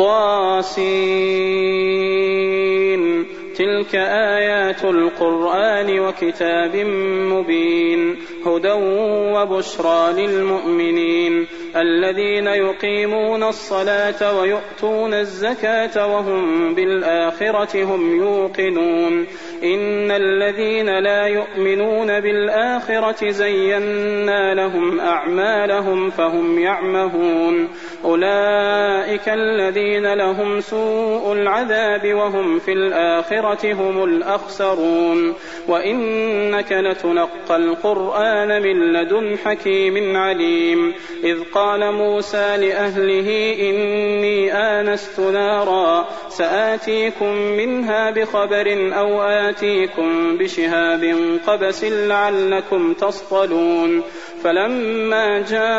طاسين تلك آيات القرآن وكتاب مبين هدى وبشرى للمؤمنين الذين يقيمون الصلاة ويؤتون الزكاة وهم بالآخرة هم يوقنون إن الذين لا يؤمنون بالآخرة زينا لهم أعمالهم فهم يعمهون أولئك الذين لهم سوء العذاب وهم في الآخرة هم الأخسرون وإنك لتلقى القرآن من لدن حكيم عليم إذ قال موسى لأهله إني آنست نارا سآتيكم منها بخبر أو آتيكم بشهاب قبس لعلكم تصطلون فلما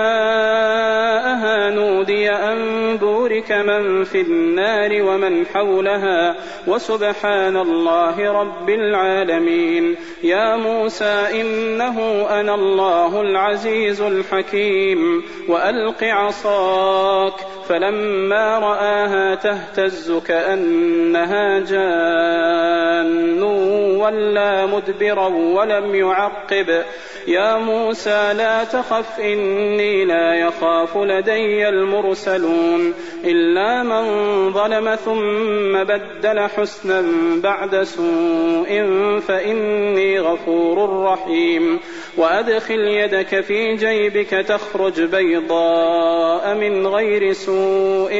جاءها نودي أن بورك من في النار ومن حولها وسبحان الله رب العالمين يا موسى إنه أنا الله العزيز الحكيم وألق عصاك فلما رآها تهتز كأنها جان ولا مدبرا ولم يعقب يا موسى لا تخف إني لا يخاف لدي المرسلون إلا من ظلم ثم بدل حسنا بعد سوء فإني غفور رحيم وأدخل يدك في جيبك تخرج بيضاء من غير سوء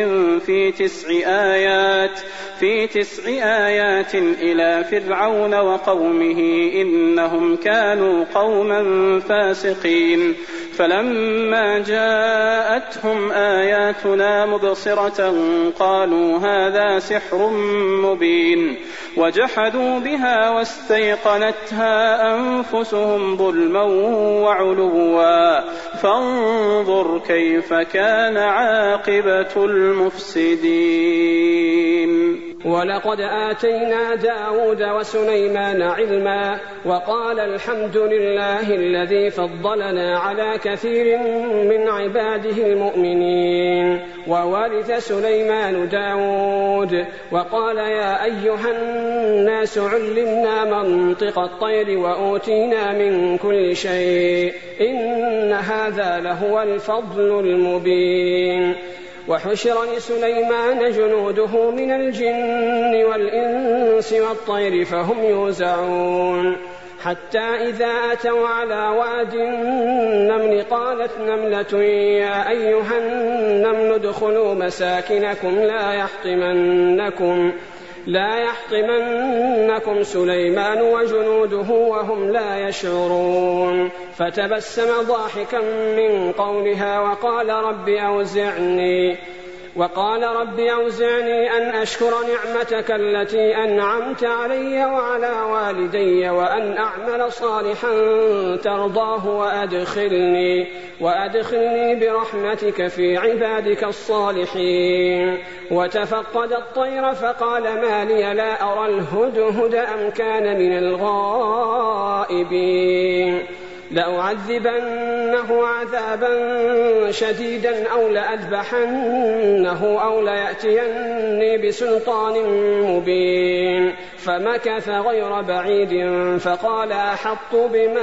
في 9 آيات إلى فرعون وقومه إنهم كانوا قوما فاسقين فلما جاءتهم آياتنا مبصرة قالوا هذا سحر مبين وجحدوا بها واستيقنتها أنفسهم ظلما وعلوا فانظر كيف كان عاقبة المفسدين ولقد آتينا داود وسليمان علما وقال الحمد لله الذي فضلنا على كثير من عباده المؤمنين وورث سليمان داود وقال يا أيها الناس علمنا منطق الطير وأوتينا من كل شيء إن هذا لهو الفضل المبين وحشر لسليمان جنوده من الجن والإنس والطير فهم يوزعون حتى إذا أتوا على واد النمل قالت نملة يا أيها النمل ادخلوا مساكنكم لا يحطمنكم سليمان وجنوده وهم لا يشعرون فتبسم ضاحكا من قولها وقال رب أوزعني أن أشكر نعمتك التي أنعمت علي وعلى والدي وأن أعمل صالحا ترضاه وأدخلني برحمتك في عبادك الصالحين وتفقد الطير فقال ما لي لا أرى الهدهد أم كان من الغائبين لأعذبنه عذابا شديدا أو لأذبحنه أو ليأتيني بسلطان مبين فمكث غير بعيد فقال أحطت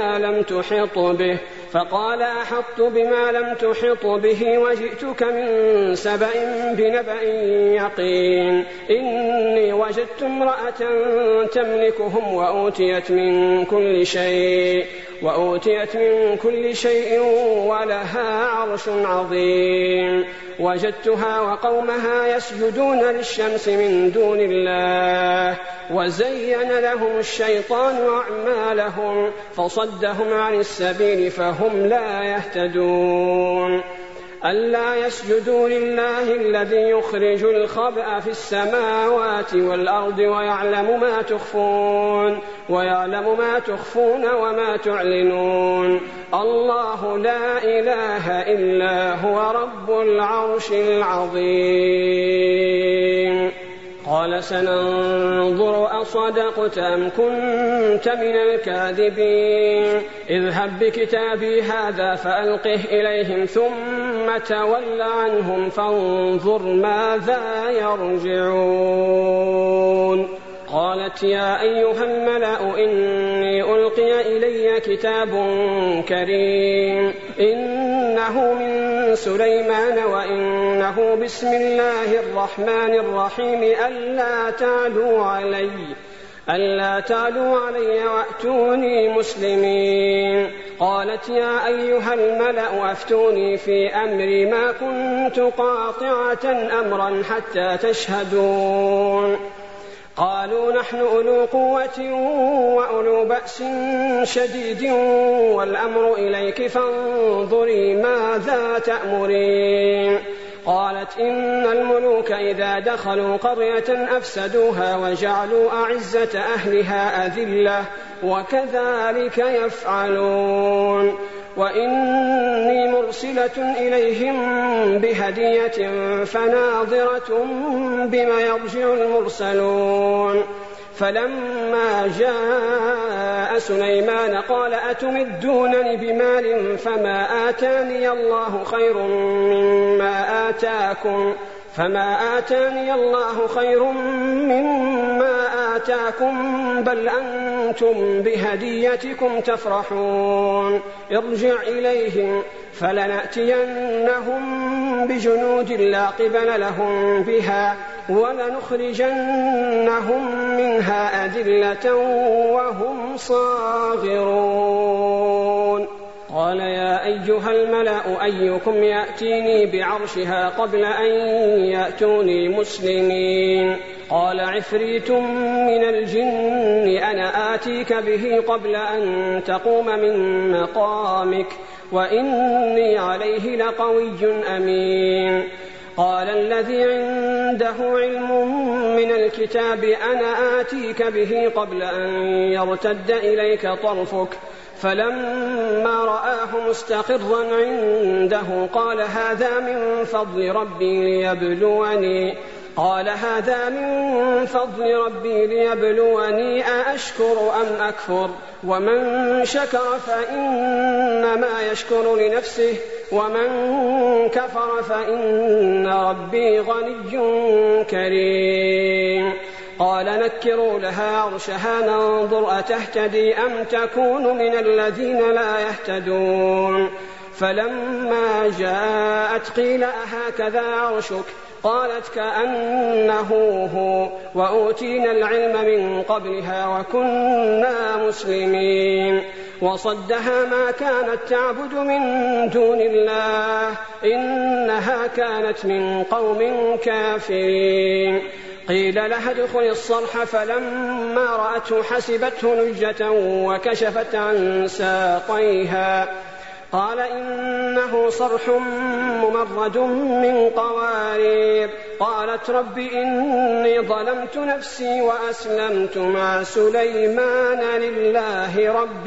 بما لم تحط به وجئتك من سبأ بنبأ يقين إني وجدت امرأة تملكهم وأوتيت من كل شيء ولها عرش عظيم وجدتها وقومها يسجدون للشمس من دون الله وزين لهم الشيطان أعمالهم فصدهم عن السبيل فهم لا يهتدون ألا يسجدوا لله الذي يخرج الخبأ في السماوات والأرض ويعلم ما تخفون وما تعلنون الله لا إله إلا هو رب العرش العظيم قال سننظر أصدقت أم كنت من الكاذبين اذهب بكتابي هذا فألقه إليهم ثم تول عنهم فانظر ماذا يرجعون. قالت يا أيها الملأ إني ألقي إلي كتاب كريم إنه من سليمان وإنه بسم الله الرحمن الرحيم ألا تعلوا علي وأتوني مسلمين. قالت يا أيها الملأ أفتوني في أمري ما كنت قاطعة أمرا حتى تشهدون. قالوا نحن أولو قوة وأولو بأس شديد والأمر إليك فانظري ماذا تأمرين. قالت إن الملوك إذا دخلوا قرية أفسدوها وجعلوا أعزة أهلها أذلة وكذلك يفعلون. وإني مرسلة إليهم بهدية فناظرة بما يرجع المرسلون. فلما جاء سليمان قال أتمدونني بمال فما آتاني الله خير مما آتاكم بل أنتم بهديتكم تفرحون. ارجع إليهم فلنأتينهم بجنود لا قبل لهم بها ولنخرجنهم منها أذلة وهم صاغرون. قال يا أيها الملأ أيكم يأتيني بعرشها قبل أن يأتوني مسلمين. قال عفريت من الجن أنا آتيك به قبل أن تقوم من مقامك وإني عليه لقوي أمين. قال الذي عنده علم من الكتاب أنا آتيك به قبل أن يرتد إليك طرفك فلما رآه مستقرا عنده قال هذا من فضل ربي ليبلوني أأشكر أم أكفر ومن شكر فإنما يشكر لنفسه ومن كفر فإن ربي غني كريم. قال نكروا لها عرشها ننظر أتهتدي أم تكون من الذين لا يهتدون. فلما جاءت قيل أهكذا عرشك قالت كأنه هو وأوتينا العلم من قبلها وكنا مسلمين. وصدها ما كانت تعبد من دون الله إنها كانت من قوم كافرين. قيل لها ادخل الصرح فلما رأته حسبته لجة وكشفت عن ساقيها قال إنه صرح ممرد من قوارير. قالت رب إني ظلمت نفسي وأسلمت مع سليمان لله رب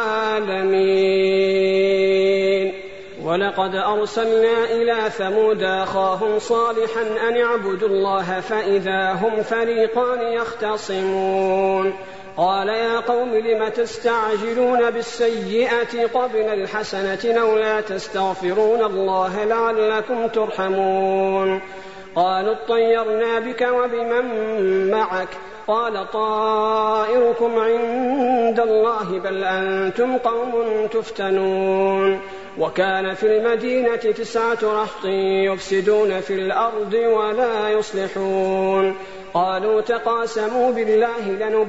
العالمين. ولقد أرسلنا إلى ثمود أخاهم صالحا أن اعبدوا الله فإذا هم فريقان يختصمون. قال يا قوم لم تستعجلون بالسيئة قبل الحسنة لولا تستغفرون الله لعلكم ترحمون. قالوا اطيرنا بك وبمن معك قال طائركم عند الله بل أنتم قوم تفتنون. وكان في المدينة 9 رهط يفسدون في الأرض ولا يصلحون. قالوا تقاسموا بالله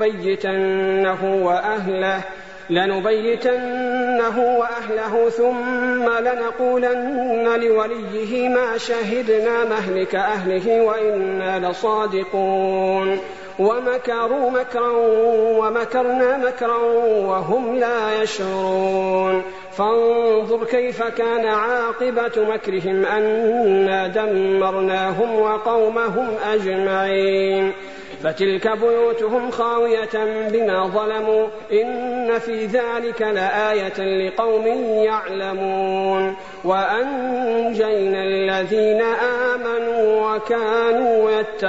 لنبيتنه وأهله ثم لنقولن لوليه ما شهدنا مهلك أهله وإنا لصادقون. ومكروا مكرا ومكرنا مكرا وهم لا يشعرون. فانظر كيف كان عاقبة مكرهم أنا دمرناهم وقومهم أجمعين. فتلك بيوتهم خاوية بما ظلموا إن في ذلك لآية لقوم يعلمون وأنجينا الذين آمنوا وكانوا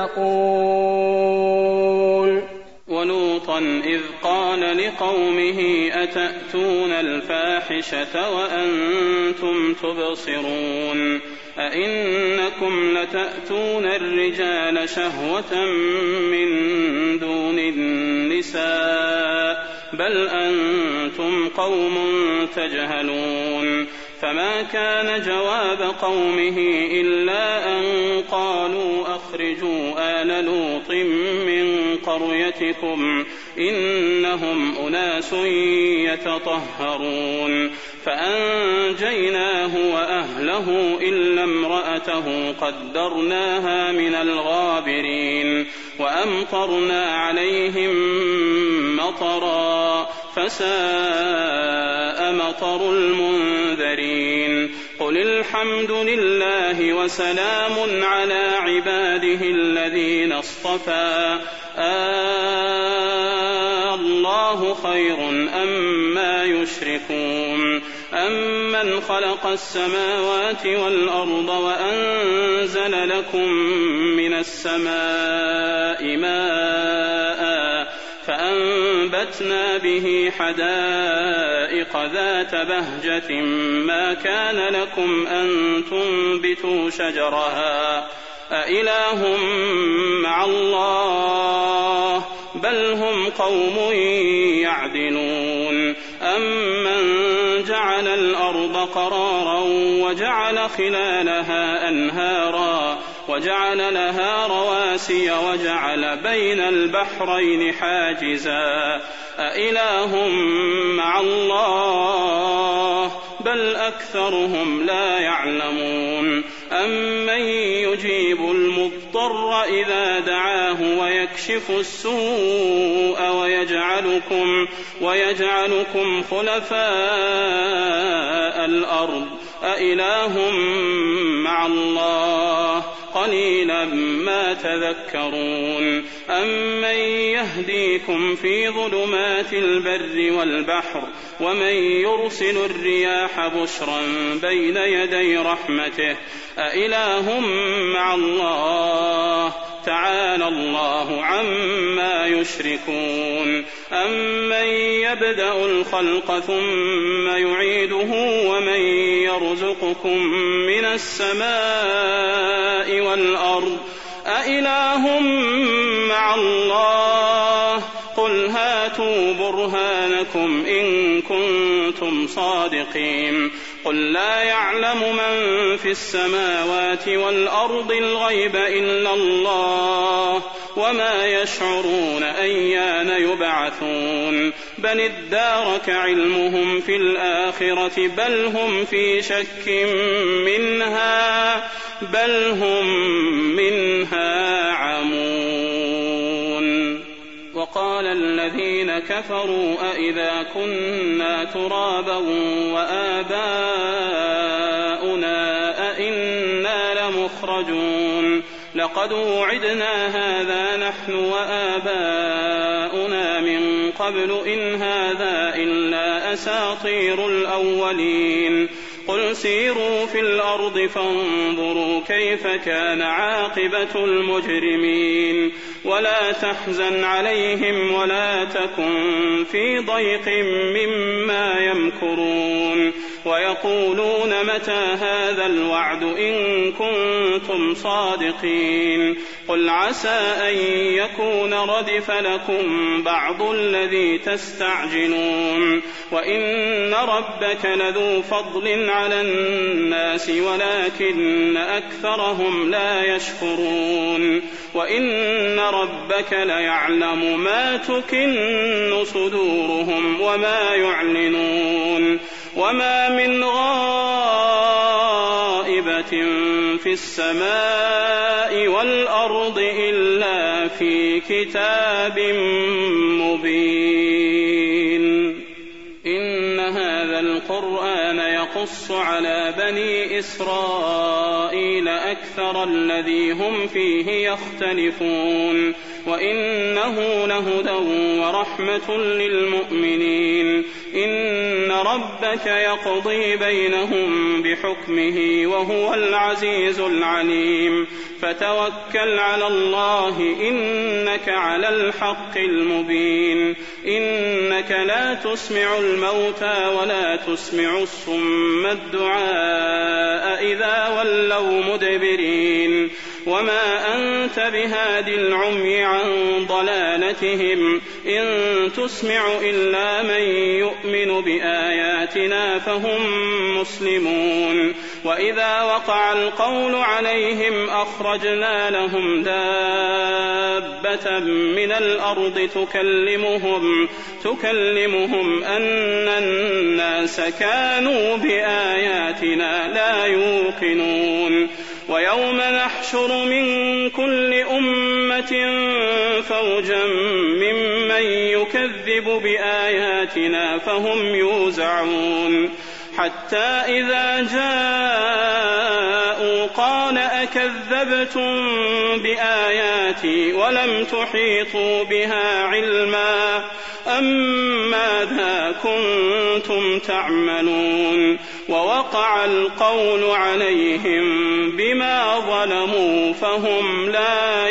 يتقون. ولوطا إذ قال لقومه أتأتون الفاحشة وأنتم تبصرون أئنكم لتأتون الرجال شهوة من دون النساء بل أنتم قوم تجهلون. فما كان جواب قومه إلا أن قالوا أخرجوا آل لوط من قريتكم إنهم أناس يتطهرون. فأنجيناه وأهله إلا امرأته قدرناها من الغابرين وأمطرنا عليهم مطرا فساء مطر المنذرين. قل الحمد لله وسلام على عباده الذين اصطفى الله خير أما يشركون. أمن خلق السماوات والأرض وأنزل لكم من السماء ماء فأنبتنا به حدائق ذات بهجة ما كان لكم أن تنبتوا شجرها أإله مع الله بل هم قوم يعدلون. أمن جعل الأرض قرارا وجعل خلالها أنهارا وجعل لها رواسي وجعل بين البحرين حاجزا أإله مع الله بل أكثرهم لا يعلمون. أمن يجيب المضطر إذا دعاه ويكشف السوء ويجعلكم خلفاء الأرض أإله مع الله قليلا ما تذكرون. أمن يهديكم في ظلمات البر والبحر ومن يرسل الرياح بشرا بين يدي رحمته أإله مع الله تعالى الله عما يشركون. أمن يبدأ الخلق ثم يعيده ومن يرزقكم من السماء والأرض أإله مع الله قل هاتوا برهانكم إن كنتم صادقين. قل لا يعلم من في السماوات والأرض الغيب إلا الله وما يشعرون أيان يبعثون. بل ادارك علمهم في الآخرة بل هم في شك منها بل هم منها عمون. وقال الذين كفروا أئذا كنا ترابا وآباؤنا أئنا لمخرجون. لقد وعدنا هذا نحن وآباؤنا من قبل إن هذا إلا أساطير الأولين. قل سيروا في الأرض فانظروا كيف كان عاقبة المجرمين ولا تحزن عليهم ولا تكن في ضيق مما يمكرون. ويقولون متى هذا الوعد إن كنتم صادقين. قل عسى أن يكون ردف لكم بعض الذي تستعجلون وإن ربك لذو فضل على الناس ولكن أكثرهم لا يشكرون. وإن ربك ليعلم ما تكن صدورهم وما يعلنون. وما من غائبة في السماء والأرض إلا في كتاب مبين. إن هذا هذا القرآن يقص على بني إسرائيل أكثر الذي هم فيه يختلفون وإنه لهدى ورحمة للمؤمنين. إن ربك يقضي بينهم بحكمه وهو العزيز العليم. فتوكل على الله إنك على الحق المبين. إنك لا تسمع الموتى ولا تسمع الصم الدعاء إذا ولوا مدبرين. وما أنت بهاد العمي عن ضلالتهم إن تسمع إلا من يؤمن بآياتنا فهم مسلمون. وإذا وقع القول عليهم أخرجنا لهم دابة من الأرض تكلمهم أن الناس كانوا بآياتنا لا يوقنون. ويوم نحشر من كل أمة فوجا ممن يكذب بآياتنا فهم يوزعون. حتى إذا جاءوا قال أكذبتم بآياتي ولم تحيطوا بها علما أم ماذا كنتم تعملون. ووقع القول عليهم بما ظلموا فهم لا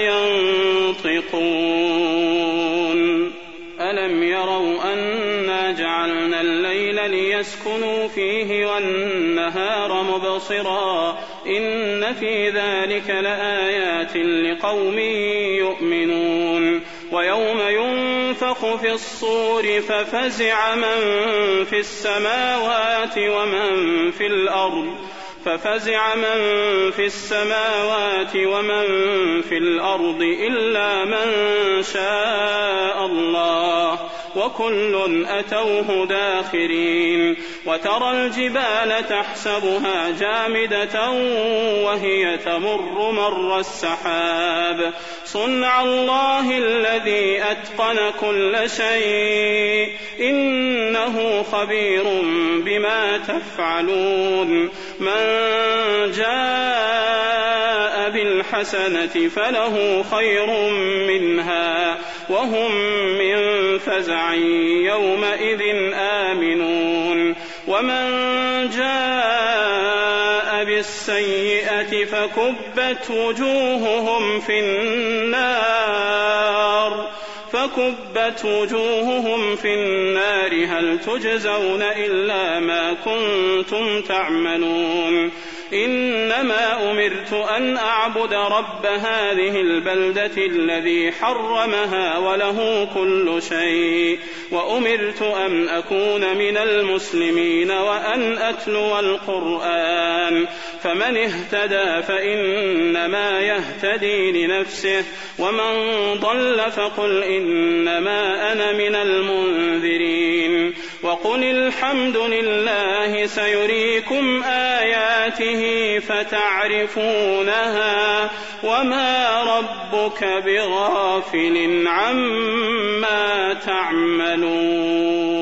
ينطقون. ألم يروا أنا جعلنا الليل ليسكنوا فيه والنهار مبصرا إن في ذلك لآيات لقوم يؤمنون. ويوم ينفخ في الصور ففزع من في السماوات ومن في الأرض إلا من شاء الله وكل أتوه داخرين. وترى الجبال تحسبها جامدة وهي تمر مر السحاب صنع الله الذي أتقن كل شيء إنه خبير بما تفعلون. من جاء بالحسنة فله خير منها وهم من فزع يومئذ آمنون. ومن جاء بالسيئة فكبت وجوههم في النار هل تجزون إلا ما كنتم تعملون. إنما أمرت أن أعبد رب هذه البلدة الذي حرمها وله كل شيء وأمرت أن أكون من المسلمين وأن أتلو القرآن. فمن اهتدى فإنما يهتدي لنفسه ومن ضل فقل إنما أنا من المنذرين. وقل الحمد لله سيريكم آياته فتعرفونها وما ربك بغافل عما تعملون.